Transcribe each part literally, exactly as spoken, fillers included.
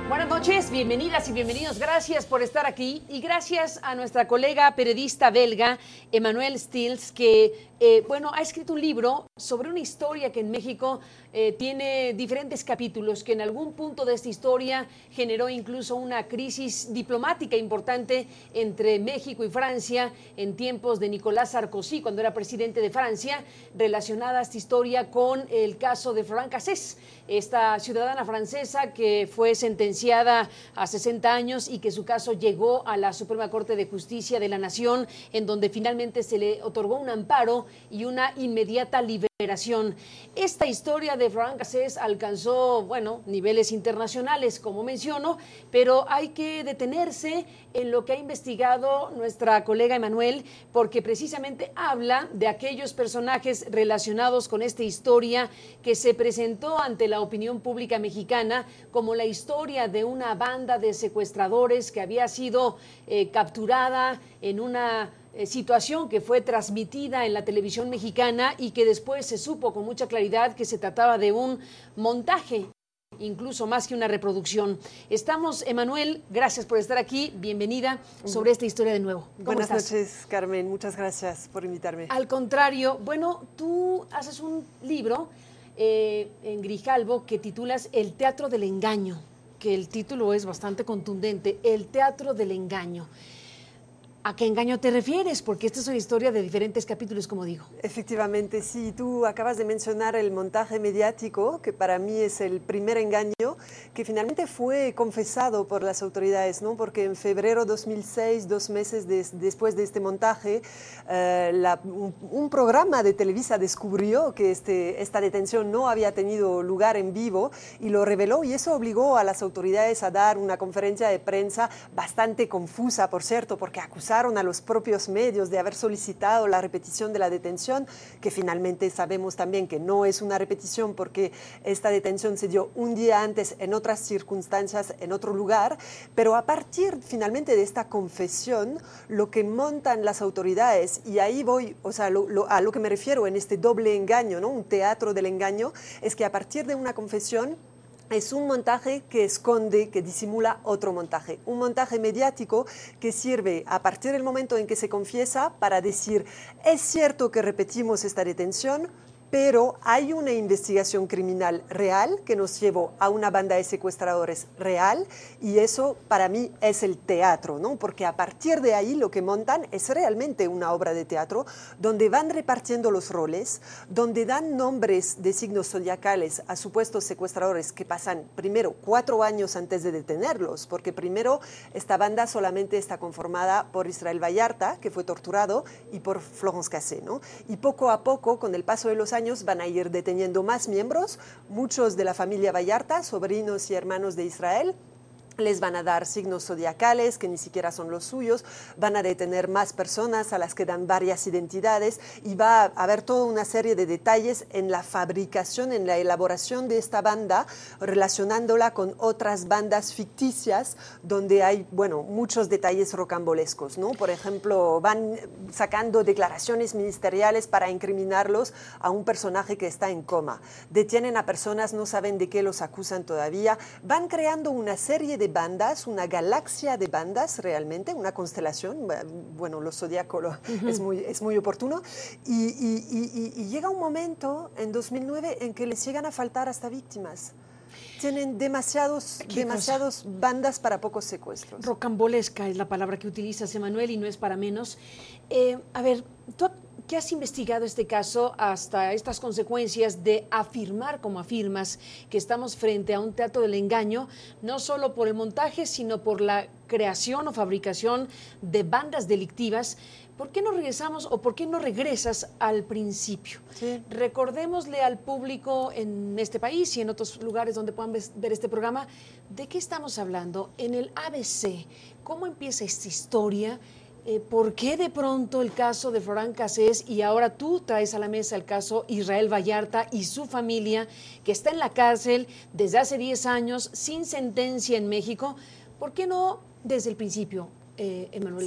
Buenas noches, bienvenidas y bienvenidos. Gracias por estar aquí y gracias a nuestra colega periodista belga, Emmanuel Stills, que eh, bueno, ha escrito un libro sobre una historia que en México eh, tiene diferentes capítulos, que en algún punto de esta historia generó incluso una crisis diplomática importante entre México y Francia en tiempos de Nicolás Sarkozy, cuando era presidente de Francia, relacionada a esta historia con el caso de Florent Cassés, esta ciudadana francesa que fue sentenciada a sesenta años y que su caso llegó a la Suprema Corte de Justicia de la Nación, en donde finalmente se le otorgó un amparo y una inmediata liberación. Esta historia de Florent Cassés alcanzó, bueno, niveles internacionales, como menciono, pero hay que detenerse en lo que ha investigado nuestra colega Emmanuel, porque precisamente habla de aquellos personajes relacionados con esta historia que se presentó ante la opinión pública mexicana como la historia de una banda de secuestradores que había sido eh, capturada en una eh, situación que fue transmitida en la televisión mexicana y que después se supo con mucha claridad que se trataba de un montaje, incluso más que una reproducción. Estamos, Emmanuel, gracias por estar aquí, bienvenida sobre esta historia de nuevo. ¿Cómo Buenas estás? noches, Carmen, muchas gracias por invitarme. Al contrario, bueno, tú haces un libro eh, en Grijalbo que titulas El teatro del engaño, que el título es bastante contundente, El teatro del engaño. ¿A qué engaño te refieres? Porque esta es una historia de diferentes capítulos, como digo. Efectivamente, sí, tú acabas de mencionar el montaje mediático, que para mí es el primer engaño, que finalmente fue confesado por las autoridades, ¿no? Porque en febrero de dos mil seis, dos meses de, después de este montaje, eh, la, un, un programa de Televisa descubrió que este, esta detención no había tenido lugar en vivo y lo reveló, y eso obligó a las autoridades a dar una conferencia de prensa bastante confusa, por cierto, porque acusaron a los propios medios de haber solicitado la repetición de la detención, que finalmente sabemos también que no es una repetición porque esta detención se dio un día antes en otras circunstancias, en otro lugar, pero a partir finalmente de esta confesión, lo que montan las autoridades, y ahí voy, o sea, lo, lo, a lo que me refiero en este doble engaño, ¿no? Un teatro del engaño, es que a partir de una confesión, es un montaje que esconde, que disimula otro montaje. Un montaje mediático que sirve a partir del momento en que se confiesa para decir, es cierto que repetimos esta detención, pero hay una investigación criminal real que nos llevó a una banda de secuestradores real, y eso para mí es el teatro, ¿no? Porque a partir de ahí lo que montan es realmente una obra de teatro donde van repartiendo los roles, donde dan nombres de signos zodiacales a supuestos secuestradores que pasan primero cuatro años antes de detenerlos, porque primero esta banda solamente está conformada por Israel Vallarta, que fue torturado, y por Florent Cassés, ¿no? Y poco a poco, con el paso de los años, van a ir deteniendo más miembros, muchos de la familia Vallarta, sobrinos y hermanos de Israel. Les van a dar signos zodiacales que ni siquiera son los suyos, van a detener más personas a las que dan varias identidades, y va a haber toda una serie de detalles en la fabricación, en la elaboración de esta banda, relacionándola con otras bandas ficticias donde hay, bueno, muchos detalles rocambolescos, ¿no? Por ejemplo, van sacando declaraciones ministeriales para incriminarlos a un personaje que está en coma. Detienen a personas, no saben de qué los acusan todavía. Van creando una serie de bandas, una galaxia de bandas realmente, una constelación, bueno, lo zodíaco lo, uh-huh. es, muy, es muy oportuno, y, y, y, y llega un momento en dos mil nueve en que les llegan a faltar hasta víctimas. Tienen demasiados, demasiados bandas para pocos secuestros. Rocambolesca es la palabra que utilizas, Emmanuel, y no es para menos. Eh, a ver, tú ¿qué has investigado este caso hasta estas consecuencias de afirmar, como afirmas, que estamos frente a un teatro del engaño, no solo por el montaje, sino por la creación o fabricación de bandas delictivas? ¿Por qué no regresamos o por qué no regresas al principio? Sí. Recordémosle al público en este país y en otros lugares donde puedan ver este programa, ¿de qué estamos hablando? En el A B C, ¿cómo empieza esta historia? Eh, ¿Por qué de pronto el caso de Florent Cassés, y ahora tú traes a la mesa el caso Israel Vallarta y su familia, que está en la cárcel desde hace diez años sin sentencia en México? ¿Por qué no desde el principio, eh, Emmanuel? Sí.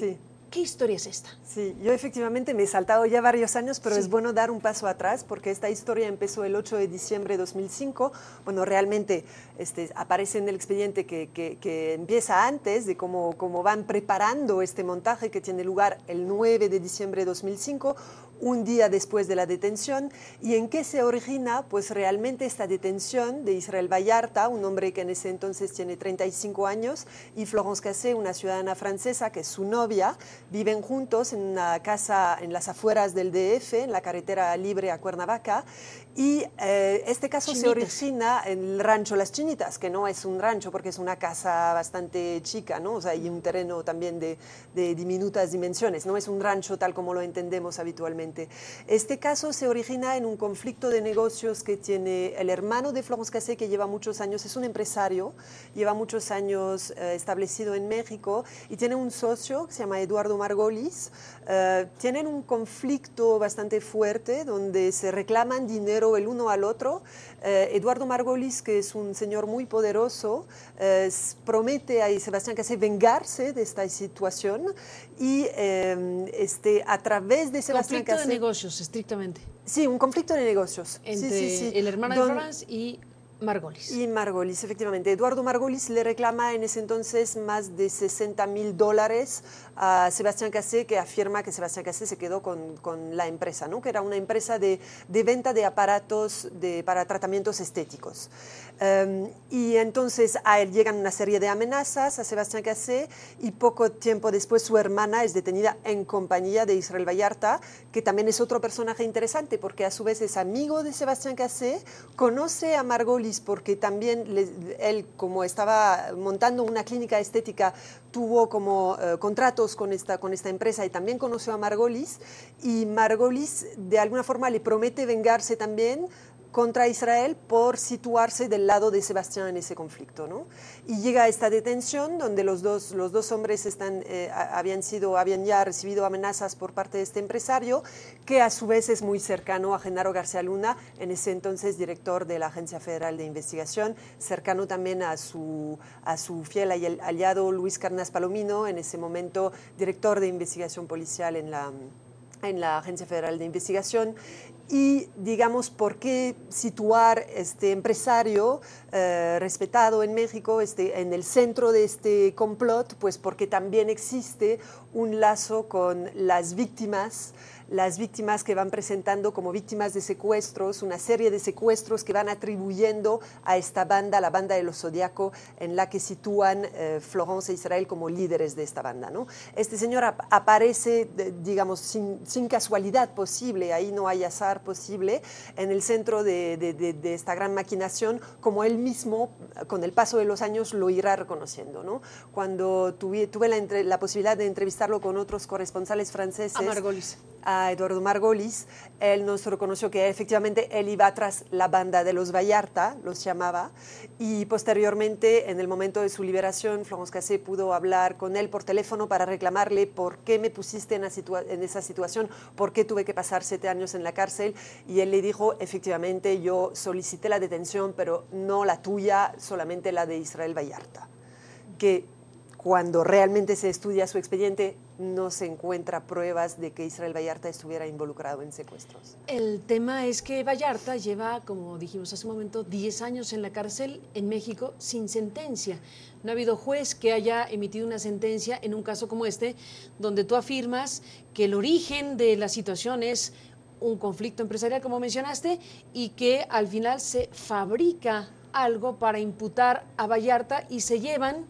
¿Qué historia es esta? Sí, yo efectivamente me he saltado ya varios años, pero Sí. es bueno dar un paso atrás porque esta historia empezó el ocho de diciembre de dos mil cinco. Bueno, realmente este, aparece en el expediente que, que, que empieza antes de cómo, cómo van preparando este montaje que tiene lugar el nueve de diciembre de dos mil cinco, un día después de la detención. ¿Y en qué se origina? Pues realmente esta detención de Israel Vallarta, un hombre que en ese entonces tiene treinta y cinco años, y Florence Cassé, una ciudadana francesa que es su novia, viven juntos en una casa en las afueras del D F, en la carretera libre a Cuernavaca, y eh, este caso Chinitas. se origina en el rancho Las Chinitas, que no es un rancho porque es una casa bastante chica, ¿no? O sea, y un terreno también de, de diminutas dimensiones, no es un rancho tal como lo entendemos habitualmente. Este caso se origina en un conflicto de negocios que tiene el hermano de Florence Cassé, que lleva muchos años, es un empresario, lleva muchos años eh, establecido en México y tiene un socio que se llama Eduardo Margolis. Uh, tienen un conflicto bastante fuerte donde se reclaman dinero el uno al otro. Uh, Eduardo Margolis, que es un señor muy poderoso, uh, promete a Sebastián Cassé vengarse de esta situación y um, este, a través de Sebastián Conflicto Cassé... de negocios, estrictamente. Sí, un conflicto de negocios. Entre sí, sí, sí. el hermano Don... de Florence y Margolis. Y Margolis, efectivamente. Eduardo Margolis le reclama en ese entonces más de sesenta mil dólares a Sebastián Cassé, que afirma que Sebastián Cassé se quedó con, con la empresa, ¿no? Que era una empresa de, de venta de aparatos de, para tratamientos estéticos. Um, y entonces a él llegan una serie de amenazas a Sebastián Cassé y poco tiempo después su hermana es detenida en compañía de Israel Vallarta, que también es otro personaje interesante porque a su vez es amigo de Sebastián Cassé, conoce a Margolis porque también le, él, como estaba montando una clínica estética, tuvo como uh, contratos con esta, con esta empresa y también conoció a Margolis, y Margolis de alguna forma le promete vengarse también contra Israel por situarse del lado de Sebastián en ese conflicto, ¿no? Y llega a esta detención donde los dos, los dos hombres están, eh, habían, sido, habían ya recibido amenazas por parte de este empresario, que a su vez es muy cercano a Genaro García Luna, en ese entonces director de la Agencia Federal de Investigación, cercano también a su, a su fiel aliado Luis Carnas Palomino, en ese momento director de investigación policial en la, en la Agencia Federal de Investigación. Y, digamos, ¿por qué situar este empresario eh, respetado en México este, en el centro de este complot? Pues porque también existe un lazo con las víctimas, las víctimas que van presentando como víctimas de secuestros, una serie de secuestros que van atribuyendo a esta banda, la banda de los Zodiaco, en la que sitúan eh, Florence e Israel como líderes de esta banda, ¿no? Este señor ap aparece, de, digamos, sin, sin casualidad posible, ahí no hay azar posible, en el centro de, de, de, de esta gran maquinación, como él mismo, con el paso de los años, lo irá reconociendo, ¿no? Cuando tuve, tuve la, entre, la posibilidad de entrevistarlo con otros corresponsales franceses, a Margolis, a Eduardo Margolis, él nos reconoció que efectivamente él iba tras la banda de los Vallarta, los llamaba, y posteriormente, en el momento de su liberación, Florence Cassé pudo hablar con él por teléfono para reclamarle por qué me pusiste en, en esa situación, por qué tuve que pasar siete años en la cárcel, y él le dijo, efectivamente, yo solicité la detención, pero no la tuya, solamente la de Israel Vallarta, que cuando realmente se estudia su expediente, no se encuentra pruebas de que Israel Vallarta estuviera involucrado en secuestros. El tema es que Vallarta lleva, como dijimos hace un momento, diez años en la cárcel en México sin sentencia. No ha habido juez que haya emitido una sentencia en un caso como este, donde tú afirmas que el origen de la situación es un conflicto empresarial, como mencionaste, y que al final se fabrica algo para imputar a Vallarta y se llevan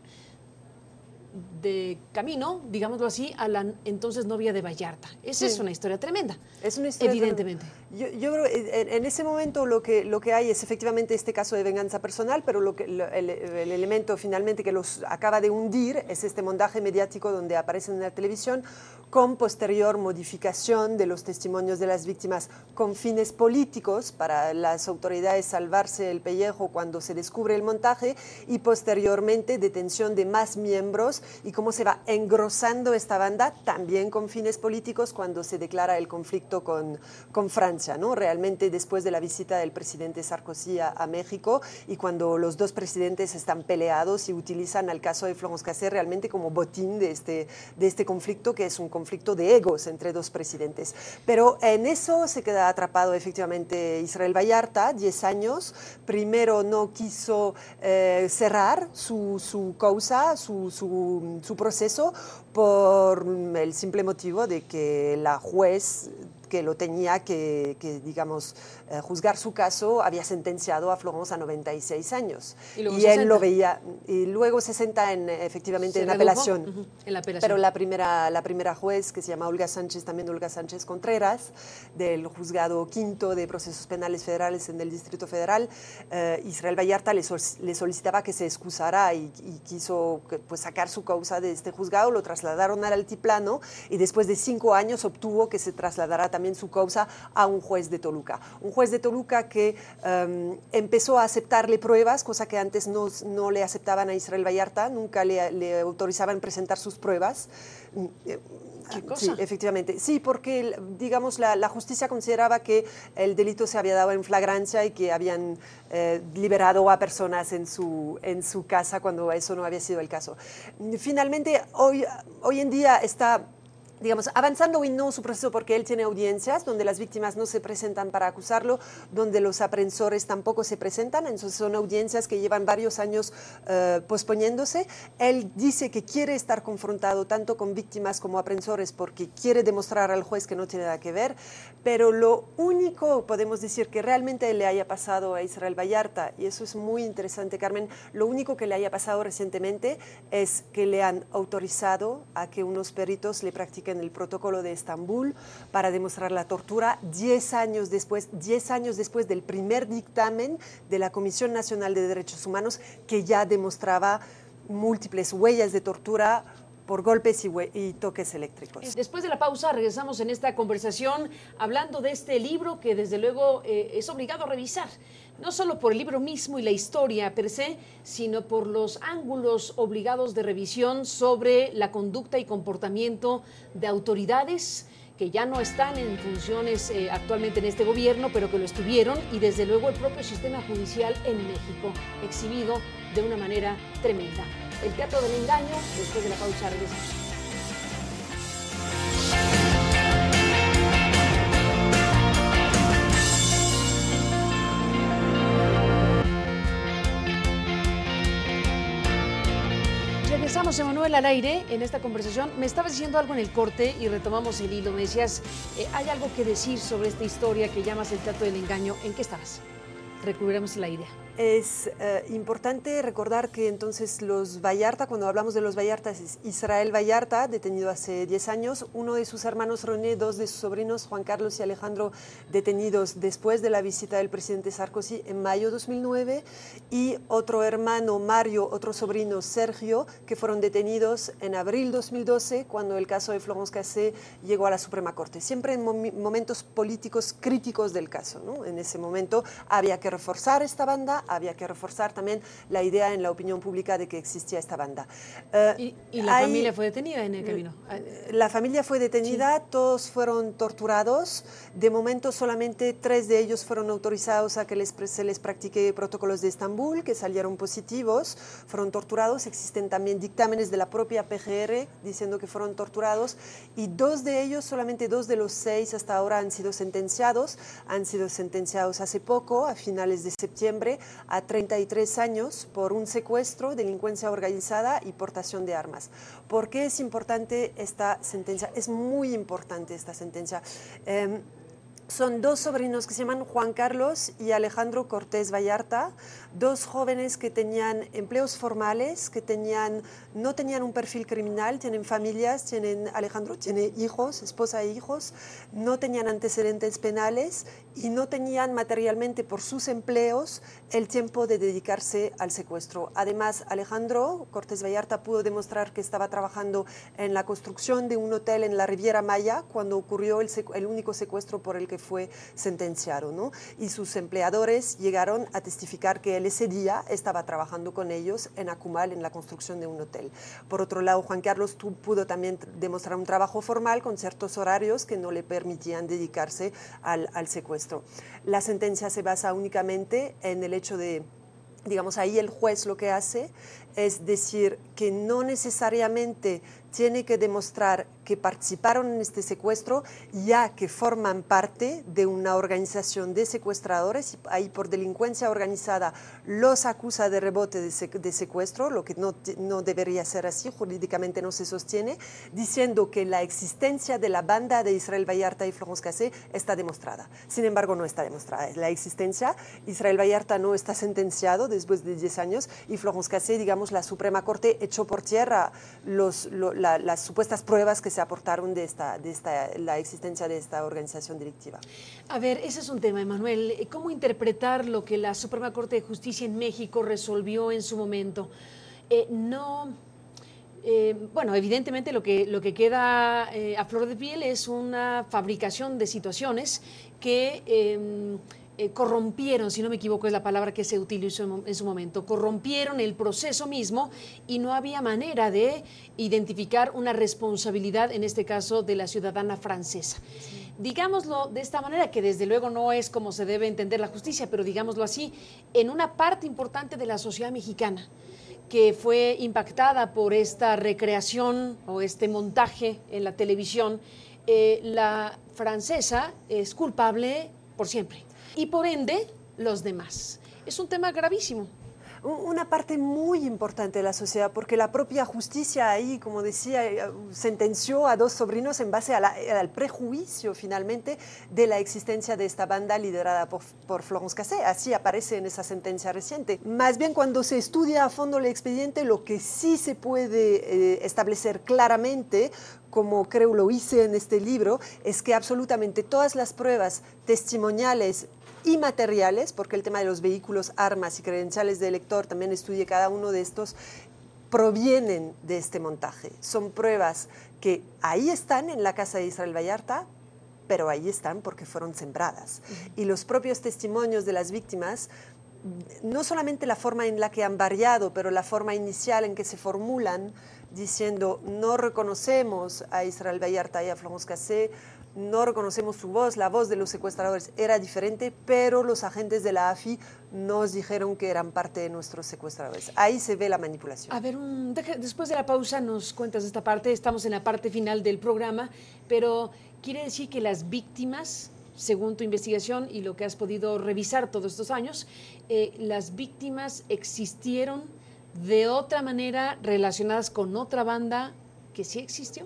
de camino, digámoslo así, a la entonces novia de Vallarta. Esa sí. Es una historia tremenda. Es una historia evidentemente. Yo, yo creo que en, en ese momento lo que, lo que hay es efectivamente este caso de venganza personal, pero lo que, lo, el, el elemento finalmente que los acaba de hundir es este montaje mediático donde aparecen en la televisión con posterior modificación de los testimonios de las víctimas con fines políticos para las autoridades salvarse el pellejo cuando se descubre el montaje y posteriormente detención de más miembros y y cómo se va engrosando esta banda también con fines políticos cuando se declara el conflicto con, con Francia, ¿no? Realmente después de la visita del presidente Sarkozy a, a México y cuando los dos presidentes están peleados y utilizan al caso de Florence Cassé realmente como botín de este, de este conflicto, que es un conflicto de egos entre dos presidentes. Pero en eso se queda atrapado efectivamente Israel Vallarta, diez años. Primero no quiso eh, cerrar su, su causa, su, su, su proceso, por el simple motivo de que la juez que lo tenía que, que digamos, eh, juzgar su caso, había sentenciado a Florence a noventa y seis años. Y, y él lo veía, y luego sesenta en, efectivamente en apelación. Uh-huh, en la apelación. Pero la primera, la primera juez, que se llama Olga Sánchez, también Olga Sánchez Contreras, del juzgado quinto de procesos penales federales en el Distrito Federal, eh, Israel Vallarta le, sol, le solicitaba que se excusara y, y quiso pues, sacar su causa de este juzgado, lo trasladaron al altiplano y después de cinco años obtuvo que se trasladara también también su causa a un juez de Toluca. Un juez de Toluca que um, empezó a aceptarle pruebas, cosa que antes no, no le aceptaban a Israel Vallarta, nunca le, le autorizaban presentar sus pruebas. ¿Qué cosa? Sí, efectivamente. Sí, porque, digamos, la, la justicia consideraba que el delito se había dado en flagrancia y que habían eh, liberado a personas en su, en su casa cuando eso no había sido el caso. Finalmente, hoy, hoy en día está, digamos, avanzando y no su proceso porque él tiene audiencias donde las víctimas no se presentan para acusarlo, donde los aprensores tampoco se presentan, entonces son audiencias que llevan varios años uh, posponiéndose. Él dice que quiere estar confrontado tanto con víctimas como aprensores porque quiere demostrar al juez que no tiene nada que ver, pero lo único, podemos decir, que realmente le haya pasado a Israel Vallarta, y eso es muy interesante, Carmen, lo único que le haya pasado recientemente es que le han autorizado a que unos peritos le practiquen en el protocolo de Estambul para demostrar la tortura diez años después, diez años después del primer dictamen de la Comisión Nacional de Derechos Humanos que ya demostraba múltiples huellas de tortura por golpes y, y toques eléctricos. Después de la pausa regresamos en esta conversación hablando de este libro que desde luego eh, es obligado a revisar, no solo por el libro mismo y la historia per se, sino por los ángulos obligados de revisión sobre la conducta y comportamiento de autoridades que ya no están en funciones eh, actualmente en este gobierno, pero que lo estuvieron, y desde luego el propio sistema judicial en México, exhibido de una manera tremenda. El teatro del engaño, después de la pausa regresamos. Regresamos, Emanuel, al aire en esta conversación. Me estabas diciendo algo en el corte y retomamos el hilo. Me decías, eh, hay algo que decir sobre esta historia que llamas el teatro del engaño. ¿En qué estabas? Recuperemos la idea. Es eh, importante recordar que entonces los Vallarta, cuando hablamos de los Vallartas, es Israel Vallarta, detenido hace diez años, uno de sus hermanos René, dos de sus sobrinos, Juan Carlos y Alejandro, detenidos después de la visita del presidente Sarkozy en mayo de dos mil nueve, y otro hermano, Mario, otro sobrino, Sergio, que fueron detenidos en abril de dos mil doce, cuando el caso de Florence Cassé llegó a la Suprema Corte. Siempre en mom momentos políticos críticos del caso, ¿no? En ese momento había que reforzar esta banda, había que reforzar también la idea en la opinión pública de que existía esta banda. Uh, ¿Y, y la hay, familia fue detenida en el camino? La familia fue detenida, sí. Todos fueron torturados. De momento solamente tres de ellos fueron autorizados a que les, se les practique protocolos de Estambul, que salieron positivos, fueron torturados. Existen también dictámenes de la propia P G R diciendo que fueron torturados, y dos de ellos, solamente dos de los seis hasta ahora han sido sentenciados, han sido sentenciados hace poco, a finales de septiembre, a treinta y tres años por un secuestro, delincuencia organizada y portación de armas. ¿Por qué es importante esta sentencia? Es muy importante esta sentencia. Eh, Son dos sobrinos que se llaman Juan Carlos y Alejandro Cortés Vallarta, dos jóvenes que tenían empleos formales, que tenían, no tenían un perfil criminal, tienen familias, tienen, Alejandro tiene hijos, esposa e hijos, no tenían antecedentes penales y no tenían materialmente por sus empleos el tiempo de dedicarse al secuestro. Además, Alejandro Cortés Vallarta pudo demostrar que estaba trabajando en la construcción de un hotel en la Riviera Maya cuando ocurrió el, el único secuestro por el que fue sentenciado, ¿no? Y sus empleadores llegaron a testificar que él ese día estaba trabajando con ellos en Akumal, en la construcción de un hotel. Por otro lado, Juan Carlos pudo también demostrar un trabajo formal con ciertos horarios que no le permitían dedicarse al, al secuestro. La sentencia se basa únicamente en el hecho de, digamos, ahí el juez lo que hace es decir que no necesariamente tiene que demostrar que participaron en este secuestro, ya que forman parte de una organización de secuestradores, y ahí por delincuencia organizada los acusa de rebote de, sec de secuestro, lo que no, no debería ser así, jurídicamente no se sostiene, diciendo que la existencia de la banda de Israel Vallarta y Florence Cassé está demostrada. Sin embargo, no está demostrada la existencia. Israel Vallarta no está sentenciado después de diez años y Florence Cassé, digamos, la Suprema Corte echó por tierra los, lo, la, las supuestas pruebas que se aportaron de, esta, de esta, la existencia de esta organización delictiva. A ver, ese es un tema, Emanuel. ¿Cómo interpretar lo que la Suprema Corte de Justicia en México resolvió en su momento? Eh, no... Eh, bueno, evidentemente lo que, lo que queda eh, a flor de piel es una fabricación de situaciones que eh, eh, corrompieron, si no me equivoco es la palabra que se utilizó en, en su momento, corrompieron el proceso mismo y no había manera de identificar una responsabilidad, en este caso de la ciudadana francesa. Sí. Digámoslo de esta manera, que desde luego no es como se debe entender la justicia, pero digámoslo así, en una parte importante de la sociedad mexicana, que fue impactada por esta recreación o este montaje en la televisión, eh, la francesa es culpable por siempre y por ende los demás. Es un tema gravísimo. Una parte muy importante de la sociedad, porque la propia justicia ahí, como decía, sentenció a dos sobrinos en base a la, al prejuicio finalmente de la existencia de esta banda liderada por, por Florence Cassé. Así aparece en esa sentencia reciente. Más bien, cuando se estudia a fondo el expediente, lo que sí se puede eh, establecer claramente, como creo lo hice en este libro, es que absolutamente todas las pruebas testimoniales y materiales, porque el tema de los vehículos, armas y credenciales de elector, también estudié cada uno de estos, provienen de este montaje. Son pruebas que ahí están en la casa de Israel Vallarta, pero ahí están porque fueron sembradas. Uh-huh. Y los propios testimonios de las víctimas, no solamente la forma en la que han variado, pero la forma inicial en que se formulan, diciendo no reconocemos a Israel Vallarta y a Florence Cassé, no reconocemos su voz, la voz de los secuestradores era diferente, pero los agentes de la A F I nos dijeron que eran parte de nuestros secuestradores. Ahí se ve la manipulación. A ver, un, deja, después de la pausa nos cuentas esta parte, estamos en la parte final del programa, pero quiere decir que las víctimas, según tu investigación y lo que has podido revisar todos estos años, eh, las víctimas existieron de otra manera relacionadas con otra banda que sí existió.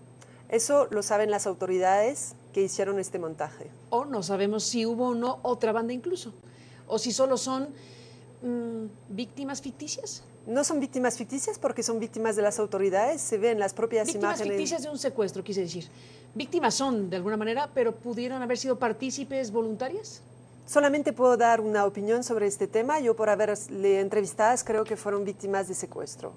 Eso lo saben las autoridades que hicieron este montaje. O no sabemos si hubo o no otra banda incluso, o si solo son mmm, víctimas ficticias. No son víctimas ficticias porque son víctimas de las autoridades, se ven las propias víctimas imágenes. Víctimas ficticias de un secuestro, quise decir. Víctimas son de alguna manera, pero ¿pudieron haber sido partícipes voluntarias? Solamente puedo dar una opinión sobre este tema. Yo, por haberle entrevistadas, creo que fueron víctimas de secuestro.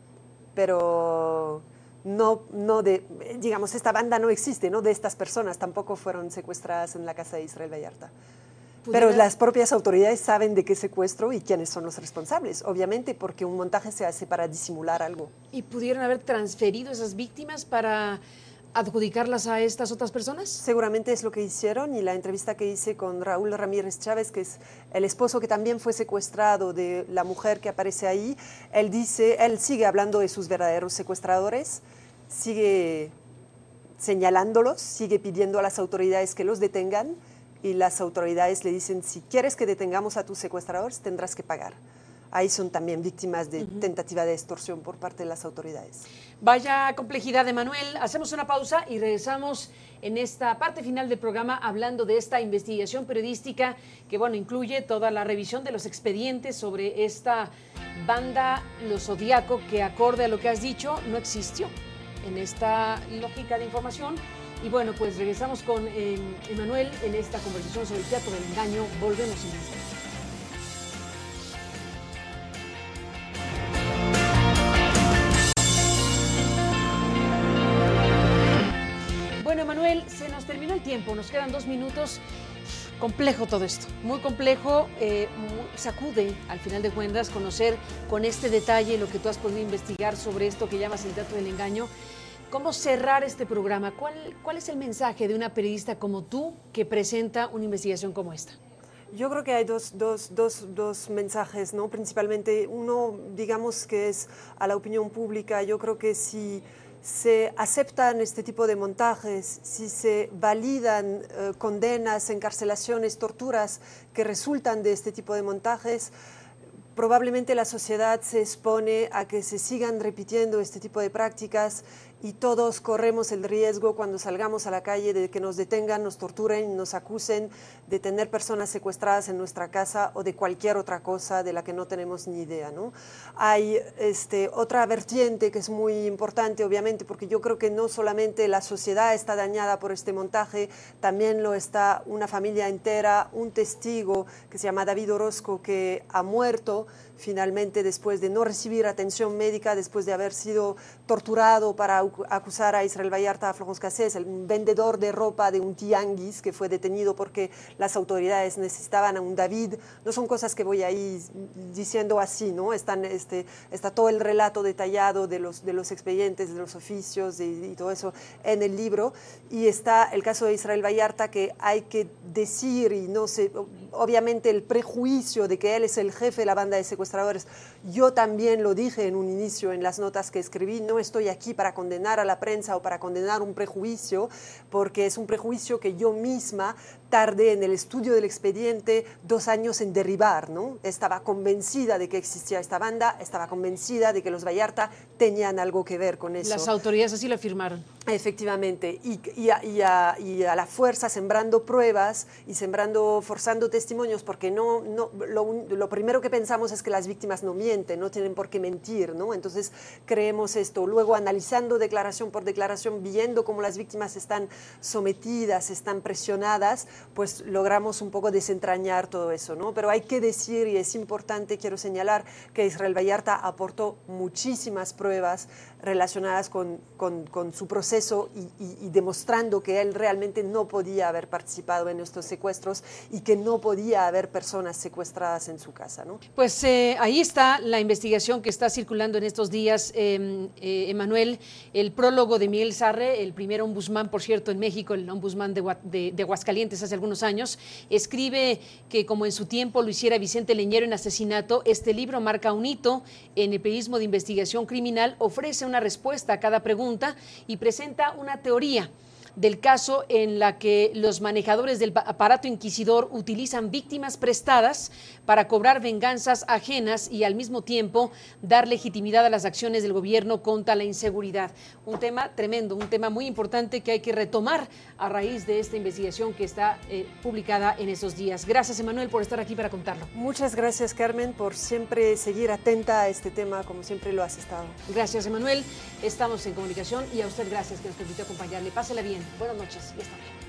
Pero no, no de, digamos, esta banda no existe, ¿no? De estas personas tampoco fueron secuestradas en la casa de Israel Vallarta. Pero las propias autoridades saben de qué secuestro y quiénes son los responsables, obviamente, porque un montaje se hace para disimular algo. ¿Y pudieron haber transferido esas víctimas para adjudicarlas a estas otras personas? Seguramente es lo que hicieron, y la entrevista que hice con Raúl Ramírez Chávez, que es el esposo que también fue secuestrado de la mujer que aparece ahí, él dice, él sigue hablando de sus verdaderos secuestradores, sigue señalándolos, sigue pidiendo a las autoridades que los detengan, y las autoridades le dicen, si quieres que detengamos a tus secuestradores, tendrás que pagar. Ahí son también víctimas de uh-huh. tentativa de extorsión por parte de las autoridades. Vaya complejidad, Emanuel. Hacemos una pausa y regresamos en esta parte final del programa hablando de esta investigación periodística que, bueno, incluye toda la revisión de los expedientes sobre esta banda, los Zodíaco, que acorde a lo que has dicho, no existió en esta lógica de información. Y bueno, pues regresamos con eh, Emanuel en esta conversación sobre el teatro del engaño. Volvemos en instantes. Bueno, Emanuel, se nos terminó el tiempo, nos quedan dos minutos. Complejo todo esto, muy complejo, eh, muy, sacude al final de cuentas conocer con este detalle lo que tú has podido investigar sobre esto que llamas el teatro del engaño. ¿Cómo cerrar este programa? ¿Cuál, cuál es el mensaje de una periodista como tú que presenta una investigación como esta? Yo creo que hay dos, dos, dos, dos mensajes, ¿no? Principalmente uno, digamos que es a la opinión pública. Yo creo que si se aceptan este tipo de montajes, si se validan eh, condenas, encarcelaciones, torturas que resultan de este tipo de montajes, probablemente la sociedad se expone a que se sigan repitiendo este tipo de prácticas y todos corremos el riesgo cuando salgamos a la calle de que nos detengan, nos torturen, nos acusen de tener personas secuestradas en nuestra casa o de cualquier otra cosa de la que no tenemos ni idea, ¿no? Hay este, otra vertiente que es muy importante, obviamente, porque yo creo que no solamente la sociedad está dañada por este montaje, también lo está una familia entera, un testigo que se llama David Orozco, que ha muerto finalmente después de no recibir atención médica, después de haber sido torturado para acusar a Israel Vallarta Florence Cassés, el vendedor de ropa de un tianguis que fue detenido porque las autoridades necesitaban a un David. No son cosas que voy ahí diciendo así, ¿no? Están, este, está todo el relato detallado de los, de los expedientes, de los oficios y, y todo eso en el libro. Y está el caso de Israel Vallarta, que hay que decir, y no sé, obviamente el prejuicio de que él es el jefe de la banda de secuestradores. Yo también lo dije en un inicio en las notas que escribí, no estoy aquí para condenar a la prensa o para condenar un prejuicio, porque es un prejuicio que yo misma tardé en el estudio del expediente dos años en derribar, ¿no? Estaba convencida de que existía esta banda, estaba convencida de que los Vallarta tenían algo que ver con eso. Las autoridades así lo afirmaron. Efectivamente, y, y, a, y, a, y a la fuerza sembrando pruebas y sembrando, forzando testimonios, porque no, no, lo, lo primero que pensamos es que las víctimas no mienten, no tienen por qué mentir, ¿no? Entonces creemos esto. Luego analizando declaración por declaración, viendo cómo las víctimas están sometidas, están presionadas, pues logramos un poco desentrañar todo eso, ¿no? Pero hay que decir, y es importante, quiero señalar, que Israel Vallarta aportó muchísimas pruebas relacionadas con, con, con su proceso y, y, y demostrando que él realmente no podía haber participado en estos secuestros y que no podía haber personas secuestradas en su casa, ¿no? Pues eh, ahí está la investigación que está circulando en estos días, eh, eh, Emanuel, el prólogo de Miguel Sarre, el primer ombudsman, por cierto, en México, el ombudsman de, de, de Aguascalientes hace algunos años, escribe que como en su tiempo lo hiciera Vicente Leñero en Asesinato, este libro marca un hito en el periodismo de investigación criminal, ofrece una respuesta a cada pregunta y presenta una teoría del caso en la que los manejadores del aparato inquisidor utilizan víctimas prestadas para cobrar venganzas ajenas y al mismo tiempo dar legitimidad a las acciones del gobierno contra la inseguridad. Un tema tremendo, un tema muy importante que hay que retomar a raíz de esta investigación que está eh, publicada en estos días. Gracias, Emanuel, por estar aquí para contarlo. Muchas gracias, Carmen, por siempre seguir atenta a este tema, como siempre lo has estado. Gracias, Emanuel. Estamos en comunicación y a usted gracias que nos permitió acompañarle. Pásela bien. Buenas noches y hasta luego.